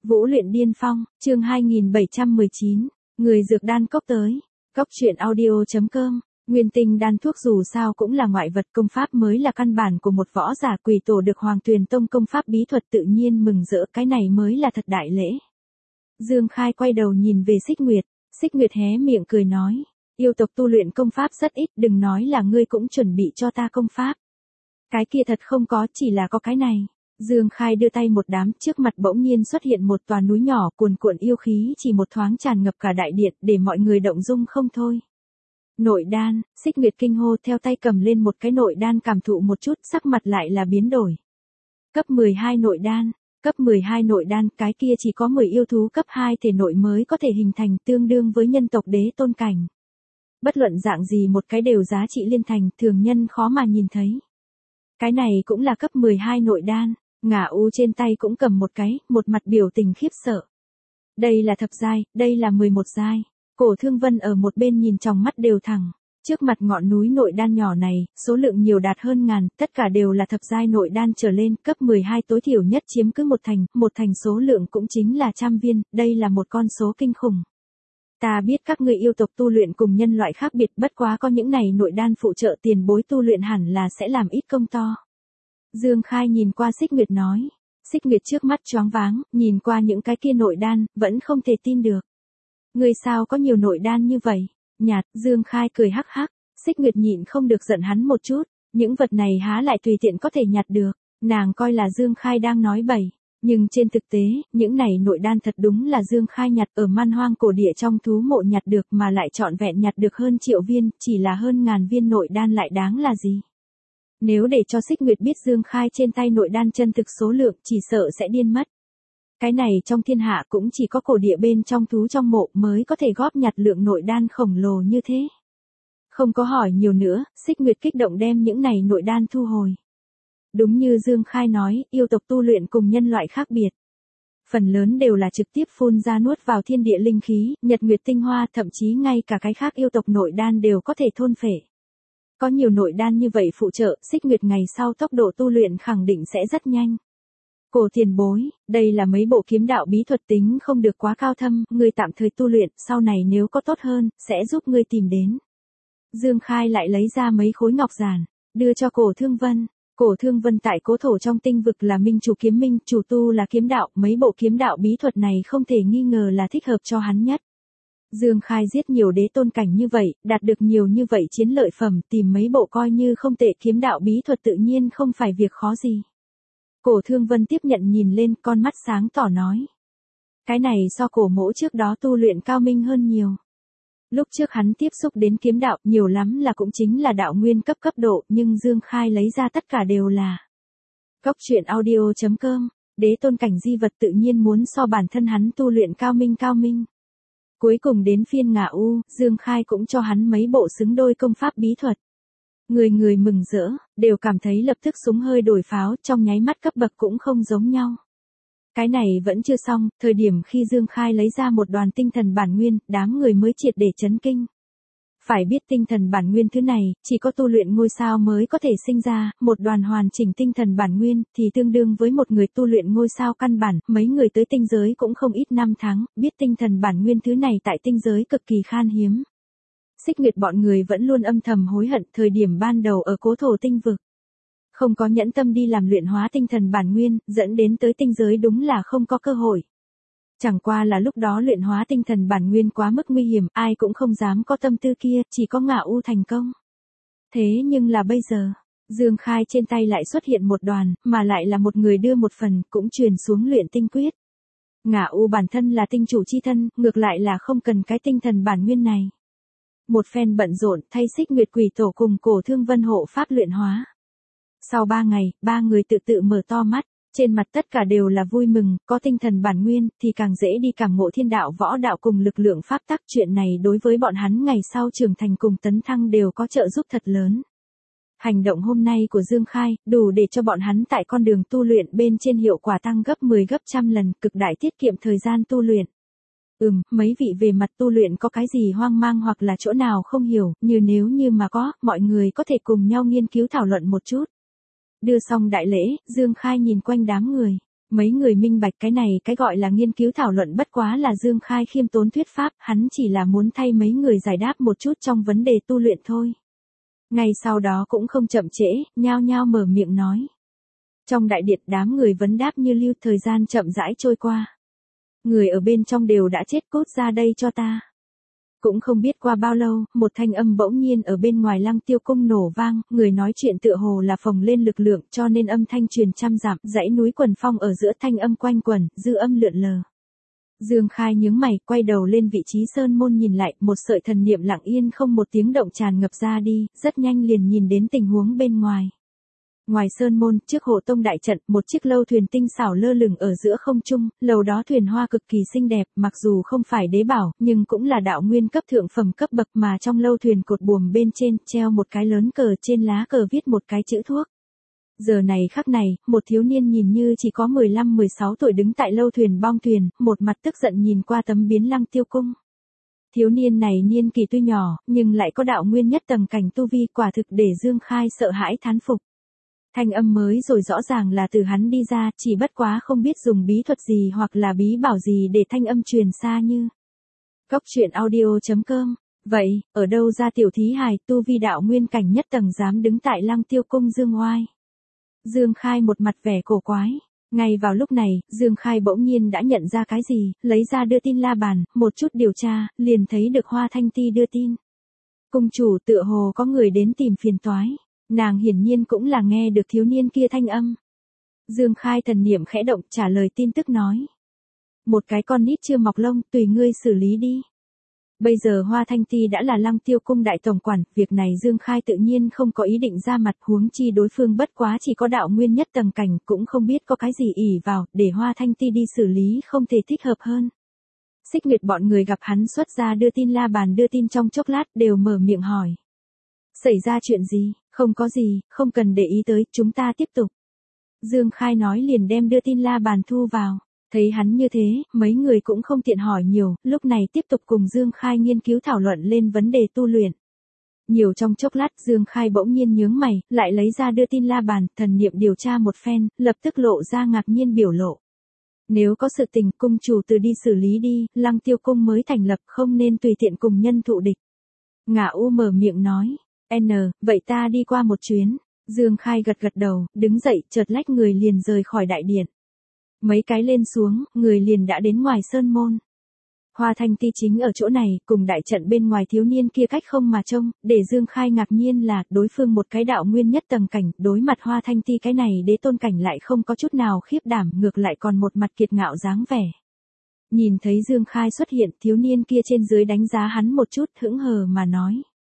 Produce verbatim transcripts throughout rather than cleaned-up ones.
Vũ luyện điên phong, chương hai nghìn bảy trăm mười chín, người dược đan cốc tới. Cốc truyện audio.com, nguyên tinh đan thuốc dù sao cũng là ngoại vật, công pháp mới là căn bản của một võ giả. Quỷ tổ được Hoàng Tuyền Tông công pháp bí thuật tự nhiên mừng rỡ, cái này mới là thật đại lễ. Dương Khai quay đầu nhìn về Xích Nguyệt, Xích Nguyệt hé miệng cười nói, yêu tộc tu luyện công pháp rất ít, đừng nói là ngươi cũng chuẩn bị cho ta công pháp. Cái kia thật không có, chỉ là có cái này. Dương Khai đưa tay một đám, trước mặt bỗng nhiên xuất hiện một tòa núi nhỏ cuồn cuộn yêu khí, chỉ một thoáng tràn ngập cả đại điện, để mọi người động dung không thôi. Nội đan, Xích Nguyệt kinh hô, theo tay cầm lên một cái nội đan cảm thụ một chút, sắc mặt lại là biến đổi. Cấp mười hai nội đan, cấp mười hai nội đan, cái kia chỉ có mười yêu thú cấp hai thể nội mới có thể hình thành, tương đương với nhân tộc đế tôn cảnh. Bất luận dạng gì một cái đều giá trị liên thành, thường nhân khó mà nhìn thấy. Cái này cũng là cấp mười hai nội đan. Ngả U trên tay cũng cầm một cái, một mặt biểu tình khiếp sợ. Đây là thập giai, đây là mười một giai. Cổ Thương Vân ở một bên nhìn trong mắt đều thẳng. Trước mặt ngọn núi nội đan nhỏ này, số lượng nhiều đạt hơn ngàn, tất cả đều là thập giai nội đan trở lên, cấp mười hai tối thiểu nhất chiếm cứ một thành, một thành số lượng cũng chính là trăm viên, đây là một con số kinh khủng. Ta biết các ngươi yêu tộc tu luyện cùng nhân loại khác biệt, bất quá có những này nội đan phụ trợ, tiền bối tu luyện hẳn là sẽ làm ít công to. Dương Khai nhìn qua Xích Nguyệt nói, Xích Nguyệt trước mắt choáng váng, nhìn qua những cái kia nội đan, vẫn không thể tin được. Người sao có nhiều nội đan như vậy? Nhạt, Dương Khai cười hắc hắc, Xích Nguyệt nhịn không được giận hắn một chút, những vật này há lại tùy tiện có thể nhặt được, nàng coi là Dương Khai đang nói bậy, nhưng trên thực tế, những này nội đan thật đúng là Dương Khai nhặt ở man hoang cổ địa trong thú mộ nhặt được, mà lại trọn vẹn nhặt được hơn triệu viên, chỉ là hơn ngàn viên nội đan lại đáng là gì? Nếu để cho Xích Nguyệt biết Dương Khai trên tay nội đan chân thực số lượng, chỉ sợ sẽ điên mất. Cái này trong thiên hạ cũng chỉ có cổ địa bên trong thú trong mộ mới có thể góp nhặt lượng nội đan khổng lồ như thế. Không có hỏi nhiều nữa, Xích Nguyệt kích động đem những này nội đan thu hồi. Đúng như Dương Khai nói, yêu tộc tu luyện cùng nhân loại khác biệt. Phần lớn đều là trực tiếp phun ra nuốt vào thiên địa linh khí, nhật nguyệt tinh hoa, thậm chí ngay cả cái khác yêu tộc nội đan đều có thể thôn phệ. Có nhiều nội đan như vậy phụ trợ, Xích Nguyệt ngày sau tốc độ tu luyện khẳng định sẽ rất nhanh. Cổ tiền bối, đây là mấy bộ kiếm đạo bí thuật, tính không được quá cao thâm, ngươi tạm thời tu luyện, sau này nếu có tốt hơn, sẽ giúp ngươi tìm đến. Dương Khai lại lấy ra mấy khối ngọc giản, đưa cho Cổ Thương Vân. Cổ Thương Vân tại cố thổ trong tinh vực là minh chủ kiếm minh, chủ tu là kiếm đạo, mấy bộ kiếm đạo bí thuật này không thể nghi ngờ là thích hợp cho hắn nhất. Dương Khai giết nhiều đế tôn cảnh như vậy, đạt được nhiều như vậy chiến lợi phẩm, tìm mấy bộ coi như không tệ kiếm đạo bí thuật tự nhiên không phải việc khó gì. Cổ Thương Vân tiếp nhận nhìn lên, con mắt sáng tỏ nói. Cái này so cổ mỗ trước đó tu luyện cao minh hơn nhiều. Lúc trước hắn tiếp xúc đến kiếm đạo, nhiều lắm là cũng chính là đạo nguyên cấp cấp độ, nhưng Dương Khai lấy ra tất cả đều là. Cốc truyện audio.com, đế tôn cảnh di vật tự nhiên muốn so bản thân hắn tu luyện cao minh cao minh. Cuối cùng đến phiên Ngả U, Dương Khai cũng cho hắn mấy bộ xứng đôi công pháp bí thuật. Người người mừng rỡ, đều cảm thấy lập tức súng hơi đổi pháo, trong nháy mắt cấp bậc cũng không giống nhau. Cái này vẫn chưa xong, thời điểm khi Dương Khai lấy ra một đoàn tinh thần bản nguyên, đám người mới triệt để chấn kinh. Phải biết tinh thần bản nguyên thứ này, chỉ có tu luyện ngôi sao mới có thể sinh ra, một đoàn hoàn chỉnh tinh thần bản nguyên, thì tương đương với một người tu luyện ngôi sao căn bản, mấy người tới tinh giới cũng không ít năm tháng, biết tinh thần bản nguyên thứ này tại tinh giới cực kỳ khan hiếm. Xích Nguyệt bọn người vẫn luôn âm thầm hối hận, thời điểm ban đầu ở cố thổ tinh vực. Không có nhẫn tâm đi làm luyện hóa tinh thần bản nguyên, dẫn đến tới tinh giới đúng là không có cơ hội. Chẳng qua là lúc đó luyện hóa tinh thần bản nguyên quá mức nguy hiểm, ai cũng không dám có tâm tư kia, chỉ có Ngả U thành công. Thế nhưng là bây giờ, Dương Khai trên tay lại xuất hiện một đoàn, mà lại là một người đưa một phần, cũng truyền xuống luyện tinh quyết. Ngả U bản thân là tinh chủ chi thân, ngược lại là không cần cái tinh thần bản nguyên này. Một phen bận rộn, thay Xích Nguyệt quỷ tổ cùng Cổ Thương Vân hộ pháp luyện hóa. Sau ba ngày, ba người tự tự mở to mắt, trên mặt tất cả đều là vui mừng, có tinh thần bản nguyên, thì càng dễ đi cảm ngộ thiên đạo võ đạo cùng lực lượng pháp tắc, chuyện này đối với bọn hắn ngày sau trưởng thành cùng tấn thăng đều có trợ giúp thật lớn. Hành động hôm nay của Dương Khai, đủ để cho bọn hắn tại con đường tu luyện bên trên hiệu quả tăng gấp mười gấp trăm lần, cực đại tiết kiệm thời gian tu luyện. Ừm, mấy vị về mặt tu luyện có cái gì hoang mang hoặc là chỗ nào không hiểu, như nếu như mà có, mọi người có thể cùng nhau nghiên cứu thảo luận một chút. Đưa xong đại lễ, Dương Khai nhìn quanh đám người. Mấy người minh bạch cái này cái gọi là nghiên cứu thảo luận bất quá là Dương Khai khiêm tốn thuyết pháp, hắn chỉ là muốn thay mấy người giải đáp một chút trong vấn đề tu luyện thôi. Ngay sau đó cũng không chậm trễ, nhao nhao mở miệng nói. Trong đại điện đám người vấn đáp như lưu, thời gian chậm rãi trôi qua. Người ở bên trong đều đã chết, cút ra đây cho ta. Cũng không biết qua bao lâu, một thanh âm bỗng nhiên ở bên ngoài Lăng Tiêu Cung nổ vang, người nói chuyện tựa hồ là phồng lên lực lượng cho nên âm thanh truyền trăm dặm, dãy núi quần phong ở giữa thanh âm quanh quẩn, dư âm lượn lờ. Dương Khai nhướng mày, quay đầu lên vị trí sơn môn nhìn lại, một sợi thần niệm lặng yên không một tiếng động tràn ngập ra đi, rất nhanh liền nhìn đến tình huống bên ngoài. Ngoài sơn môn, trước hộ tông đại trận, một chiếc lâu thuyền tinh xảo lơ lửng ở giữa không trung, lầu đó thuyền hoa cực kỳ xinh đẹp, mặc dù không phải đế bảo, nhưng cũng là đạo nguyên cấp thượng phẩm cấp bậc mà trong lâu thuyền cột buồm bên trên, treo một cái lớn cờ, trên lá cờ viết một cái chữ thuốc. Giờ này khắc này, một thiếu niên nhìn như chỉ có mười lăm mười sáu tuổi đứng tại lâu thuyền bong thuyền, một mặt tức giận nhìn qua tấm biến Lăng Tiêu Cung. Thiếu niên này niên kỳ tuy nhỏ, nhưng lại có đạo nguyên nhất tầng cảnh tu vi, quả thực để Dương Khai sợ hãi thán phục. Thanh âm mới rồi rõ ràng là từ hắn đi ra, chỉ bất quá không biết dùng bí thuật gì hoặc là bí bảo gì để thanh âm truyền xa như. Cốc truyện audio chấm com. Vậy, ở đâu ra tiểu thí hài tu vi đạo nguyên cảnh nhất tầng dám đứng tại Lăng Tiêu Cung Dương oai? Dương Khai một mặt vẻ cổ quái. Ngay vào lúc này, Dương Khai bỗng nhiên đã nhận ra cái gì, lấy ra đưa tin la bàn, một chút điều tra, liền thấy được Hoa Thanh Ti đưa tin. Cung chủ tựa hồ có người đến tìm phiền toái. Nàng hiển nhiên cũng là nghe được thiếu niên kia thanh âm. Dương Khai thần niệm khẽ động trả lời tin tức nói. Một cái con nít chưa mọc lông, tùy ngươi xử lý đi. Bây giờ Hoa Thanh Ti đã là Lăng Tiêu Cung đại tổng quản, việc này Dương Khai tự nhiên không có ý định ra mặt, huống chi đối phương bất quá chỉ có đạo nguyên nhất tầng cảnh, cũng không biết có cái gì ỷ vào, để Hoa Thanh Ti đi xử lý không thể thích hợp hơn. Xích Nguyệt bọn người gặp hắn xuất ra đưa tin la bàn đưa tin trong chốc lát đều mở miệng hỏi. Xảy ra chuyện gì? Không có gì, không cần để ý tới, chúng ta tiếp tục. Dương Khai nói liền đem đưa tin la bàn thu vào. Thấy hắn như thế, mấy người cũng không tiện hỏi nhiều, lúc này tiếp tục cùng Dương Khai nghiên cứu thảo luận lên vấn đề tu luyện. Nhiều trong chốc lát Dương Khai bỗng nhiên nhướng mày, lại lấy ra đưa tin la bàn, thần niệm điều tra một phen, lập tức lộ ra ngạc nhiên biểu lộ. Nếu có sự tình, cung chủ từ đi xử lý đi, Lăng Tiêu Cung mới thành lập, không nên tùy tiện cùng nhân thụ địch. Ngạ U mở miệng nói. N, vậy ta đi qua một chuyến. Dương Khai gật gật đầu, đứng dậy, chợt lách người liền rời khỏi đại điện. Mấy cái lên xuống, người liền đã đến ngoài sơn môn. Hoa Thanh Ti chính ở chỗ này, cùng đại trận bên ngoài thiếu niên kia cách không mà trông, để Dương Khai ngạc nhiên là, đối phương một cái đạo nguyên nhất tầng cảnh, đối mặt Hoa Thanh Ti cái này đế tôn cảnh lại không có chút nào khiếp đảm, ngược lại còn một mặt kiệt ngạo dáng vẻ. Nhìn thấy Dương Khai xuất hiện, thiếu niên kia trên dưới đánh giá hắn một chút, hững hờ mà nói.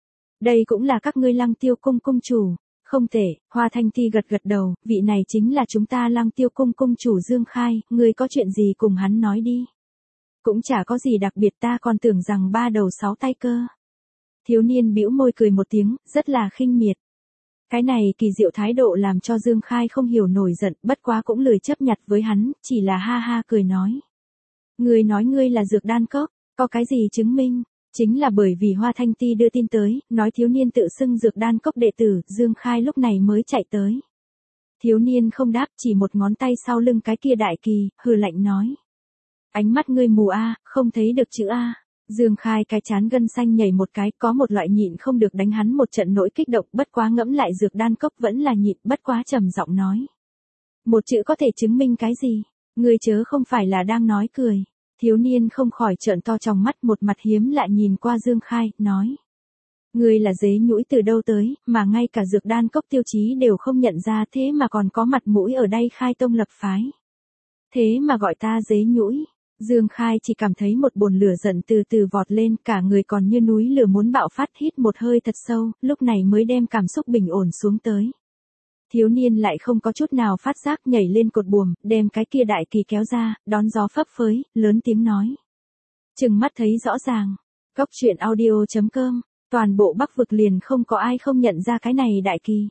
Đây cũng là các ngươi Lăng Tiêu Cung cung chủ. Không thể, Hoa Thanh Ti gật gật đầu, vị này chính là chúng ta Lăng Tiêu Cung cung chủ Dương Khai, ngươi có chuyện gì cùng hắn nói đi. Cũng chả có gì đặc biệt, ta còn tưởng rằng ba đầu sáu tay cơ. Thiếu niên bĩu môi cười một tiếng, rất là khinh miệt. Cái này kỳ diệu thái độ làm cho Dương Khai không hiểu nổi giận, bất quá cũng lười chấp nhặt với hắn, chỉ là ha ha cười nói. Ngươi nói ngươi là dược đan cốc, có cái gì chứng minh? Chính là bởi vì Hoa Thanh Ti đưa tin tới, nói thiếu niên tự xưng dược đan cốc đệ tử, Dương Khai lúc này mới chạy tới. Thiếu niên không đáp, chỉ một ngón tay sau lưng cái kia đại kỳ, hừ lạnh nói. Ánh mắt ngươi mù a, không thấy được chữ a. Dương Khai cái chán gân xanh nhảy một cái, có một loại nhịn không được đánh hắn một trận nỗi kích động, bất quá ngẫm lại dược đan cốc vẫn là nhịn, bất quá trầm giọng nói. Một chữ có thể chứng minh cái gì? Ngươi chớ không phải là đang nói cười. Thiếu niên không khỏi trợn to trong mắt, một mặt hiếm lạ nhìn qua Dương Khai, nói. Ngươi là dế nhũi từ đâu tới, mà ngay cả dược đan cốc tiêu chí đều không nhận ra, thế mà còn có mặt mũi ở đây khai tông lập phái. Thế mà gọi ta dế nhũi. Dương Khai chỉ cảm thấy một bồn lửa giận từ từ vọt lên, cả người còn như núi lửa muốn bạo phát, hít một hơi thật sâu, lúc này mới đem cảm xúc bình ổn xuống tới. Thiếu niên lại không có chút nào phát giác, nhảy lên cột buồm, đem cái kia đại kỳ kéo ra, đón gió phấp phới, lớn tiếng nói. Chừng mắt thấy rõ ràng. Cốc truyện audio chấm com, toàn bộ Bắc vực liền không có ai không nhận ra cái này đại kỳ.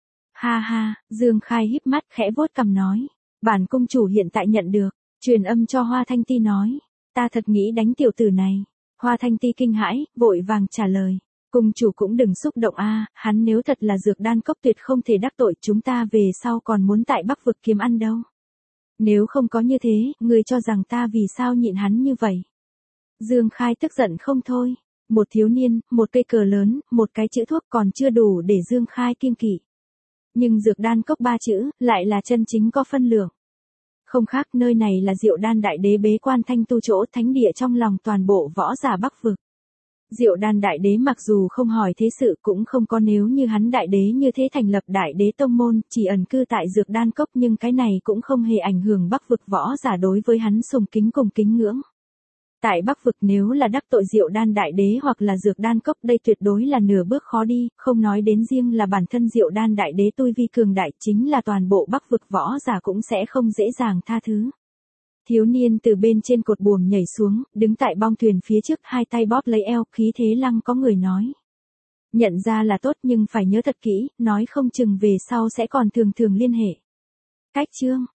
Ha ha, Dương Khai híp mắt khẽ vuốt cằm nói. Bản cung chủ hiện tại nhận được, truyền âm cho Hoa Thanh Ti nói. Ta thật nghĩ đánh tiểu tử này. Hoa Thanh Ti kinh hãi, vội vàng trả lời. Cung chủ cũng đừng xúc động a, hắn nếu thật là dược đan cốc tuyệt không thể đắc tội, chúng ta về sau còn muốn tại Bắc vực kiếm ăn đâu. Nếu không có như thế, ngươi cho rằng ta vì sao nhịn hắn như vậy? Dương Khai tức giận không thôi. Một thiếu niên, một cây cờ lớn, một cái chữ thuốc còn chưa đủ để Dương Khai kiêng kỵ. Nhưng dược đan cốc ba chữ, lại là chân chính có phân lượng. Không khác, nơi này là Diệu Đan Đại Đế bế quan thanh tu chỗ, thánh địa trong lòng toàn bộ võ giả Bắc vực. Diệu Đan Đại Đế mặc dù không hỏi thế sự cũng không có nếu như hắn Đại Đế như thế thành lập Đại Đế tông môn, chỉ ẩn cư tại dược đan cốc, nhưng cái này cũng không hề ảnh hưởng Bắc vực võ giả đối với hắn sùng kính cùng kính ngưỡng. Tại Bắc vực nếu là đắc tội Diệu Đan Đại Đế hoặc là dược đan cốc, đây tuyệt đối là nửa bước khó đi, không nói đến riêng là bản thân Diệu Đan Đại Đế tu vi cường đại, chính là toàn bộ Bắc vực võ giả cũng sẽ không dễ dàng tha thứ. Thiếu niên từ bên trên cột buồm nhảy xuống, đứng tại bong thuyền phía trước, hai tay bóp lấy eo, khí thế lăng có người nói. Nhận ra là tốt nhưng phải nhớ thật kỹ, nói không chừng về sau sẽ còn thường thường liên hệ. Cách chương